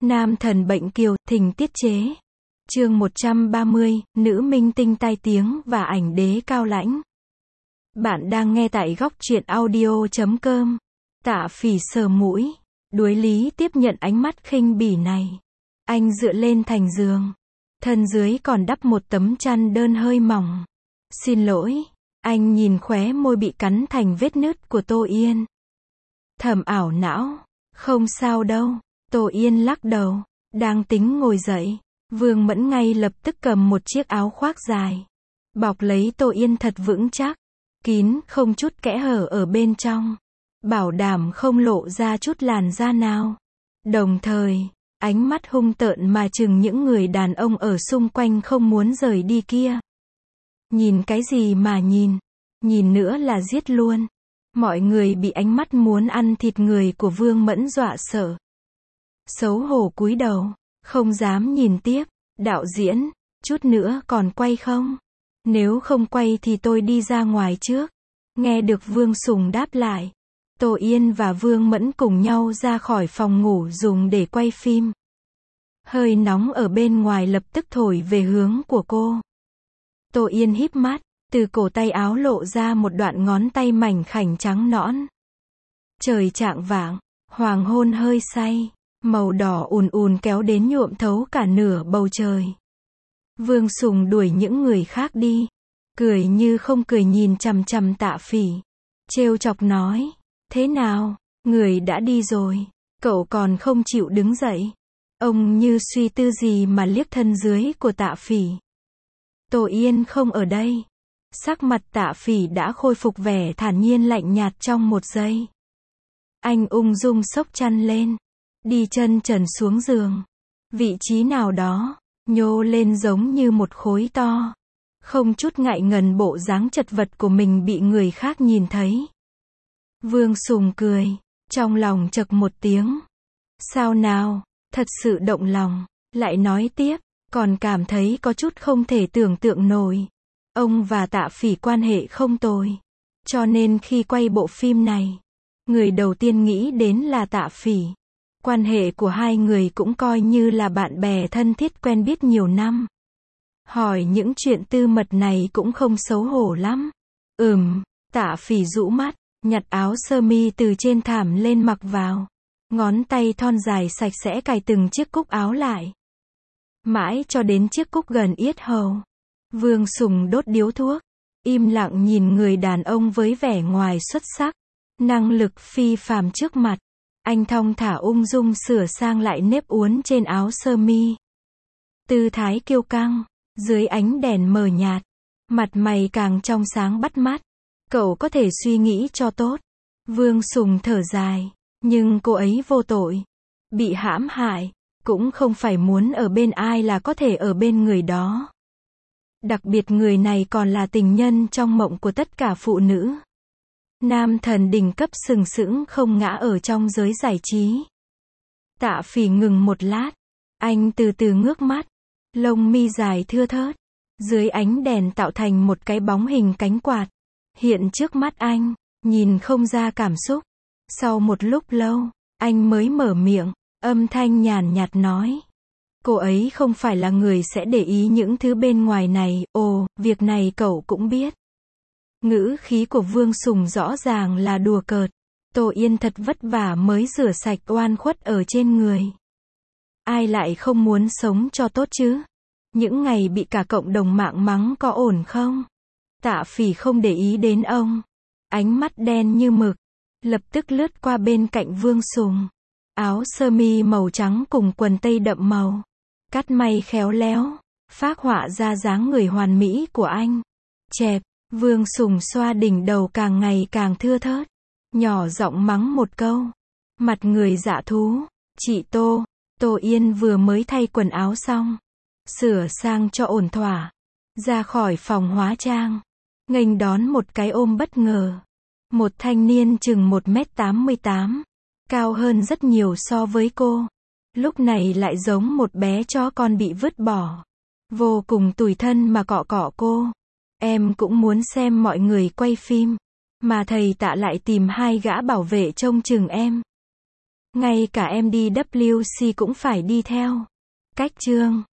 Nam thần bệnh kiều, thỉnh tiết chế. Chương 130, nữ minh tinh tai tiếng và ảnh đế cao lãnh. Bạn đang nghe tại góc truyện audio.com. Tạ Phỉ sờ mũi, đuối lý tiếp nhận ánh mắt khinh bỉ này. Anh dựa lên thành giường. Thân dưới còn đắp một tấm chăn đơn hơi mỏng. Xin lỗi. Anh nhìn khóe môi bị cắn thành vết nứt của Tô Yên. Thầm ảo não. Không sao đâu. Tô Yên lắc đầu. Đang tính ngồi dậy. Vương Mẫn ngay lập tức cầm một chiếc áo khoác dài. Bọc lấy Tô Yên thật vững chắc. Kín, không chút kẽ hở ở bên trong. Bảo đảm không lộ ra chút làn da nào. Đồng thời, ánh mắt hung tợn mà chừng những người đàn ông ở xung quanh không muốn rời đi kia. Nhìn cái gì mà nhìn? Nhìn nữa là giết luôn. Mọi người bị ánh mắt muốn ăn thịt người của Vương Mẫn dọa sợ. Xấu hổ cúi đầu, không dám nhìn tiếp. Đạo diễn, chút nữa còn quay không? Nếu không quay thì tôi đi ra ngoài trước. Nghe được Vương Sùng đáp lại. Tô Yên và Vương Mẫn cùng nhau ra khỏi phòng ngủ dùng để quay phim. Hơi nóng ở bên ngoài lập tức thổi về hướng của cô. Tô Yên híp mắt, từ cổ tay áo lộ ra một đoạn ngón tay mảnh khảnh trắng nõn. Trời chạng vạng, hoàng hôn hơi say, màu đỏ ùn ùn kéo đến nhuộm thấu cả nửa bầu trời. Vương Sùng đuổi những người khác đi, cười như không cười nhìn chằm chằm Tạ Phỉ. Trêu chọc nói, thế nào, người đã đi rồi, cậu còn không chịu đứng dậy. Ông như suy tư gì mà liếc thân dưới của Tạ Phỉ. Tô Yên không ở đây. Sắc mặt Tạ Phỉ đã khôi phục vẻ thản nhiên lạnh nhạt trong một giây. Anh ung dung xốc chăn lên, đi chân trần xuống giường. Vị trí nào đó, nhô lên giống như một khối to. Không chút ngại ngần bộ dáng chật vật của mình bị người khác nhìn thấy. Vương Sùng cười, trong lòng chậc một tiếng. Sao nào, thật sự động lòng, lại nói tiếp, còn cảm thấy có chút không thể tưởng tượng nổi. Ông và Tạ Phỉ quan hệ không tồi. Cho nên khi quay bộ phim này, người đầu tiên nghĩ đến là Tạ Phỉ. Quan hệ của hai người cũng coi như là bạn bè thân thiết quen biết nhiều năm. Hỏi những chuyện tư mật này cũng không xấu hổ lắm. Tạ Phỉ rũ mắt, nhặt áo sơ mi từ trên thảm lên mặc vào. Ngón tay thon dài sạch sẽ cài từng chiếc cúc áo lại. Mãi cho đến chiếc cúc gần yết hầu. Vương Sùng đốt điếu thuốc, im lặng nhìn người đàn ông với vẻ ngoài xuất sắc, năng lực phi phàm trước mặt. Anh thong thả ung dung sửa sang lại nếp uốn trên áo sơ mi. Tư thái kiêu căng, dưới ánh đèn mờ nhạt, mặt mày càng trong sáng bắt mắt. Cậu có thể suy nghĩ cho tốt. Vương Sùng thở dài, nhưng cô ấy vô tội. Bị hãm hại, cũng không phải muốn ở bên ai là có thể ở bên người đó. Đặc biệt người này còn là tình nhân trong mộng của tất cả phụ nữ. Nam thần đỉnh cấp sừng sững không ngã ở trong giới giải trí. Tạ Phỉ ngừng một lát. Anh từ từ ngước mắt. Lông mi dài thưa thớt. Dưới ánh đèn tạo thành một cái bóng hình cánh quạt. Hiện trước mắt anh, nhìn không ra cảm xúc. Sau một lúc lâu, anh mới mở miệng, âm thanh nhàn nhạt nói. Cô ấy không phải là người sẽ để ý những thứ bên ngoài này, việc này cậu cũng biết. Ngữ khí của Vương Sùng rõ ràng là đùa cợt. Tô Yên thật vất vả mới rửa sạch oan khuất ở trên người. Ai lại không muốn sống cho tốt chứ? Những ngày bị cả cộng đồng mạng mắng có ổn không? Tạ Phỉ không để ý đến ông. Ánh mắt đen như mực. Lập tức lướt qua bên cạnh Vương Sùng. Áo sơ mi màu trắng cùng quần tây đậm màu. Cắt may khéo léo. Phác họa ra dáng người hoàn mỹ của anh. Chẹp. Vương Sùng xoa đỉnh đầu càng ngày càng thưa thớt. Nhỏ giọng mắng một câu. Mặt người dạ thú. Chị Tô. Tô Yên vừa mới thay quần áo xong. Sửa sang cho ổn thỏa. Ra khỏi phòng hóa trang. Nghênh đón một cái ôm bất ngờ. Một thanh niên chừng 1m88. Cao hơn rất nhiều so với cô. Lúc này lại giống một bé chó con bị vứt bỏ. Vô cùng tủi thân mà cọ cọ cô. Em cũng muốn xem mọi người quay phim. Mà thầy Tạ lại tìm hai gã bảo vệ trông chừng em. Ngay cả MDWC cũng phải đi theo. Cách chương